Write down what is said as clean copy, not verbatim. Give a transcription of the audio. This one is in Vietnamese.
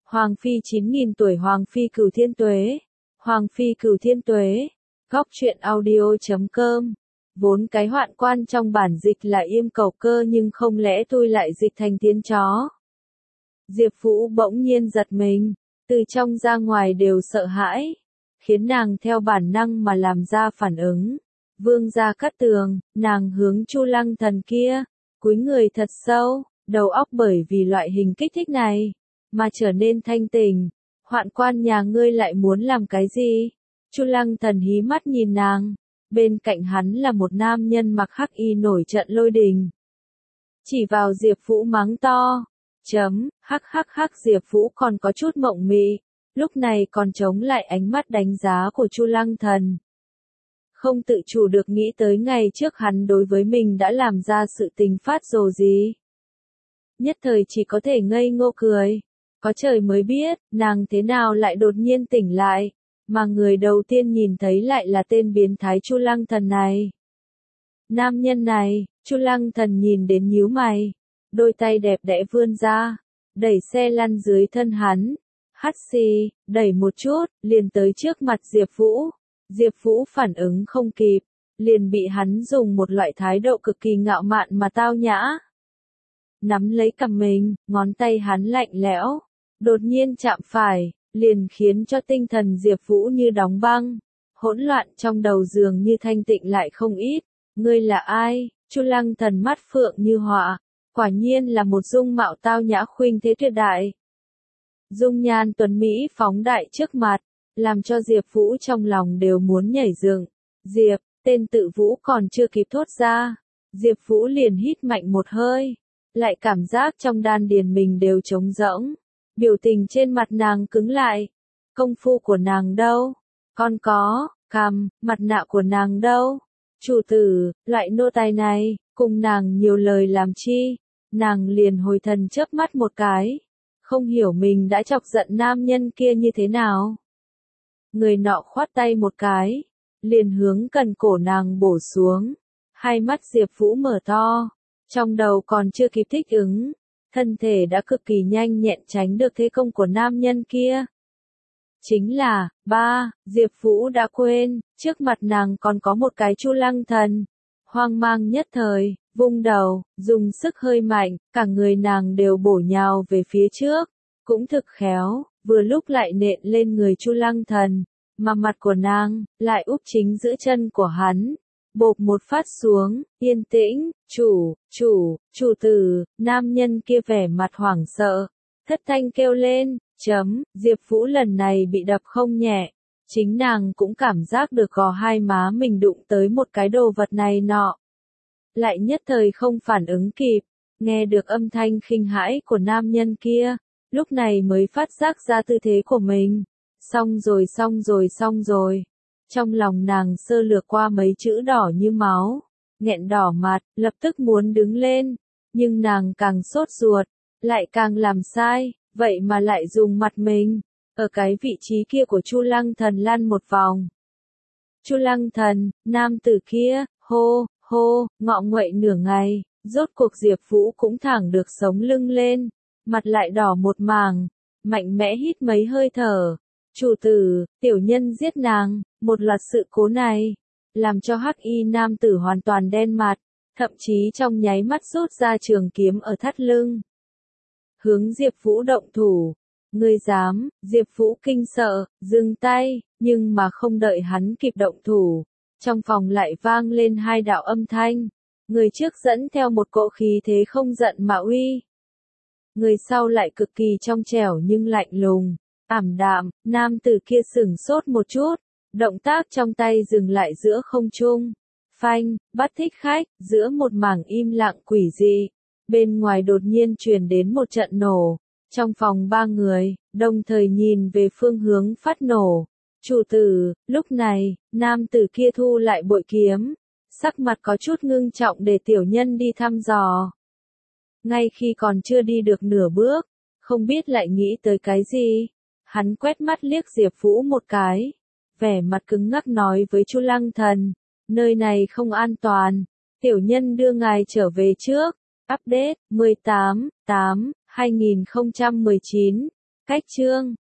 Hoàng phi 9.000 tuổi, Hoàng phi cửu thiên tuế. Hoàng phi cửu thiên tuế. Góc truyện audio.com. Vốn cái hoạn quan trong bản dịch là Yêm Cầu Cơ, nhưng không lẽ tôi lại dịch thành tiếng chó. Diệp Vũ bỗng nhiên giật mình, từ trong ra ngoài đều sợ hãi, khiến nàng theo bản năng mà làm ra phản ứng. Vương gia Cát Tường, nàng hướng Chu Lăng Thần kia, cúi người thật sâu, đầu óc bởi vì loại hình kích thích này mà trở nên thanh tỉnh. Hoạn quan nhà ngươi lại muốn làm cái gì? Chu Lăng Thần hí mắt nhìn nàng, bên cạnh hắn là một nam nhân mặc hắc y nổi trận lôi đình. Chỉ vào Diệp Vũ mắng to, hắc hắc hắc. Diệp Vũ còn có chút mộng mị, lúc này còn chống lại ánh mắt đánh giá của Chu Lăng Thần. Không tự chủ được nghĩ tới ngày trước hắn đối với mình đã làm ra sự tình phát rồ gì. Nhất thời chỉ có thể ngây ngô cười. Có trời mới biết, nàng thế nào lại đột nhiên tỉnh lại, mà người đầu tiên nhìn thấy lại là tên biến thái Chu Lăng Thần này. Nam nhân này, Chu Lăng Thần nhìn đến nhíu mày, đôi tay đẹp đẽ vươn ra, đẩy xe lăn dưới thân hắn, hắt xì, đẩy một chút, liền tới trước mặt Diệp Vũ. Diệp Vũ phản ứng không kịp, liền bị hắn dùng một loại thái độ cực kỳ ngạo mạn mà tao nhã nắm lấy cằm mình, ngón tay hắn lạnh lẽo, đột nhiên chạm phải, liền khiến cho tinh thần Diệp Vũ như đóng băng, hỗn loạn trong đầu dường như thanh tịnh lại không ít. Ngươi là ai? Chu Lăng Thần mắt phượng như họa, quả nhiên là một dung mạo tao nhã khuynh thế tuyệt đại. Dung nhan tuấn mỹ phóng đại trước mặt, làm cho Diệp Vũ trong lòng đều muốn nhảy dựng. Diệp, tên tự Vũ còn chưa kịp thốt ra, Diệp Vũ liền hít mạnh một hơi, lại cảm giác trong đan điền mình đều trống rỗng. Biểu tình trên mặt nàng cứng lại. Công phu của nàng đâu? Còn có, cằm, mặt nạ của nàng đâu? Chủ tử, loại nô tài này, cùng nàng nhiều lời làm chi? Nàng liền hồi thần chớp mắt một cái, không hiểu mình đã chọc giận nam nhân kia như thế nào. Người nọ khoát tay một cái, liền hướng cần cổ nàng bổ xuống. Hai mắt Diệp Vũ mở to, trong đầu còn chưa kịp thích ứng, thân thể đã cực kỳ nhanh nhẹn tránh được thế công của nam nhân kia. Chính là, Diệp Vũ đã quên, trước mặt nàng còn có một cái Chu Lăng Thần. Hoang mang nhất thời, vung đầu, dùng sức hơi mạnh, cả người nàng đều bổ nhào về phía trước, cũng thực khéo, vừa lúc lại nện lên người Chu Lăng Thần, mà mặt của nàng lại úp chính giữa chân của hắn. Bộp một phát xuống, yên tĩnh, chủ tử, nam nhân kia vẻ mặt hoảng sợ, thất thanh kêu lên, Diệp Vũ lần này bị đập không nhẹ, chính nàng cũng cảm giác được gò hai má mình đụng tới một cái đồ vật này nọ. Lại nhất thời không phản ứng kịp, nghe được âm thanh khinh hãi của nam nhân kia, lúc này mới phát giác ra tư thế của mình. Xong rồi. Trong lòng nàng sơ lược qua mấy chữ đỏ như máu, nghẹn đỏ mặt, lập tức muốn đứng lên, nhưng nàng càng sốt ruột, lại càng làm sai, vậy mà lại dùng mặt mình, ở cái vị trí kia của Chu Lăng Thần lăn một vòng. Chu Lăng Thần, nam tử kia, hô, ngọ nguậy nửa ngày, rốt cuộc Diệp Vũ cũng thẳng được sống lưng lên, mặt lại đỏ một mảng, mạnh mẽ hít mấy hơi thở. Chủ tử, tiểu nhân giết nàng. Một loạt sự cố này, làm cho hắc y nam tử hoàn toàn đen mặt, thậm chí trong nháy mắt rút ra trường kiếm ở thắt lưng. Hướng Diệp Vũ động thủ. Ngươi dám? Diệp Vũ kinh sợ, dừng tay, nhưng mà không đợi hắn kịp động thủ. Trong phòng lại vang lên hai đạo âm thanh. Người trước dẫn theo một cỗ khí thế không giận mà uy. Người sau lại cực kỳ trong trẻo nhưng lạnh lùng, ảm đạm. Nam tử kia sửng sốt một chút. Động tác trong tay dừng lại giữa không trung. Phanh, bắt thích khách, giữa một mảng im lặng quỷ dị. Bên ngoài đột nhiên truyền đến một trận nổ. Trong phòng ba người, đồng thời nhìn về phương hướng phát nổ. Chủ tử, lúc này, nam tử kia thu lại bội kiếm. Sắc mặt có chút ngưng trọng để tiểu nhân đi thăm dò. Ngay khi còn chưa đi được nửa bước, không biết lại nghĩ tới cái gì. Hắn quét mắt liếc Diệp Vũ một cái. Vẻ mặt cứng ngắc nói với Chu Lăng Thần, nơi này không an toàn, tiểu nhân đưa ngài trở về trước. Update 18/8/2019 Cách chương